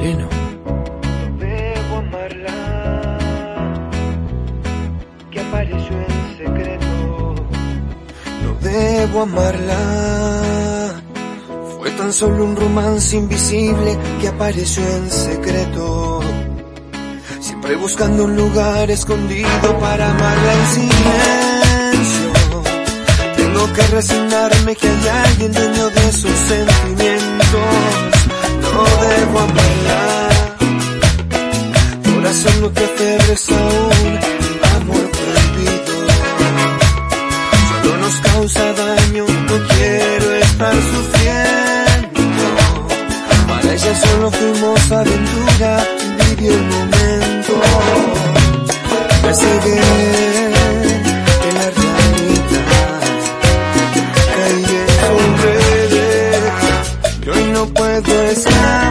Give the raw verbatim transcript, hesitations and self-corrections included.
Moreno. No debo amarla, que apareció en secreto. No debo amarla, fue tan solo un romance invisible que apareció en secreto. Siempre buscando un lugar escondido para amarla en silencio. Tengo que resignarme que hay alguien dueño de sus sentimientos. No debo amarla, corazón no te aferres a un amor prohibido. Solo nos causa daño, no quiero estar sufriendo. Para ella solo fuimos aventura, viví el momento. Decidí que la realidad caí en su redes y hoy no puedo estar.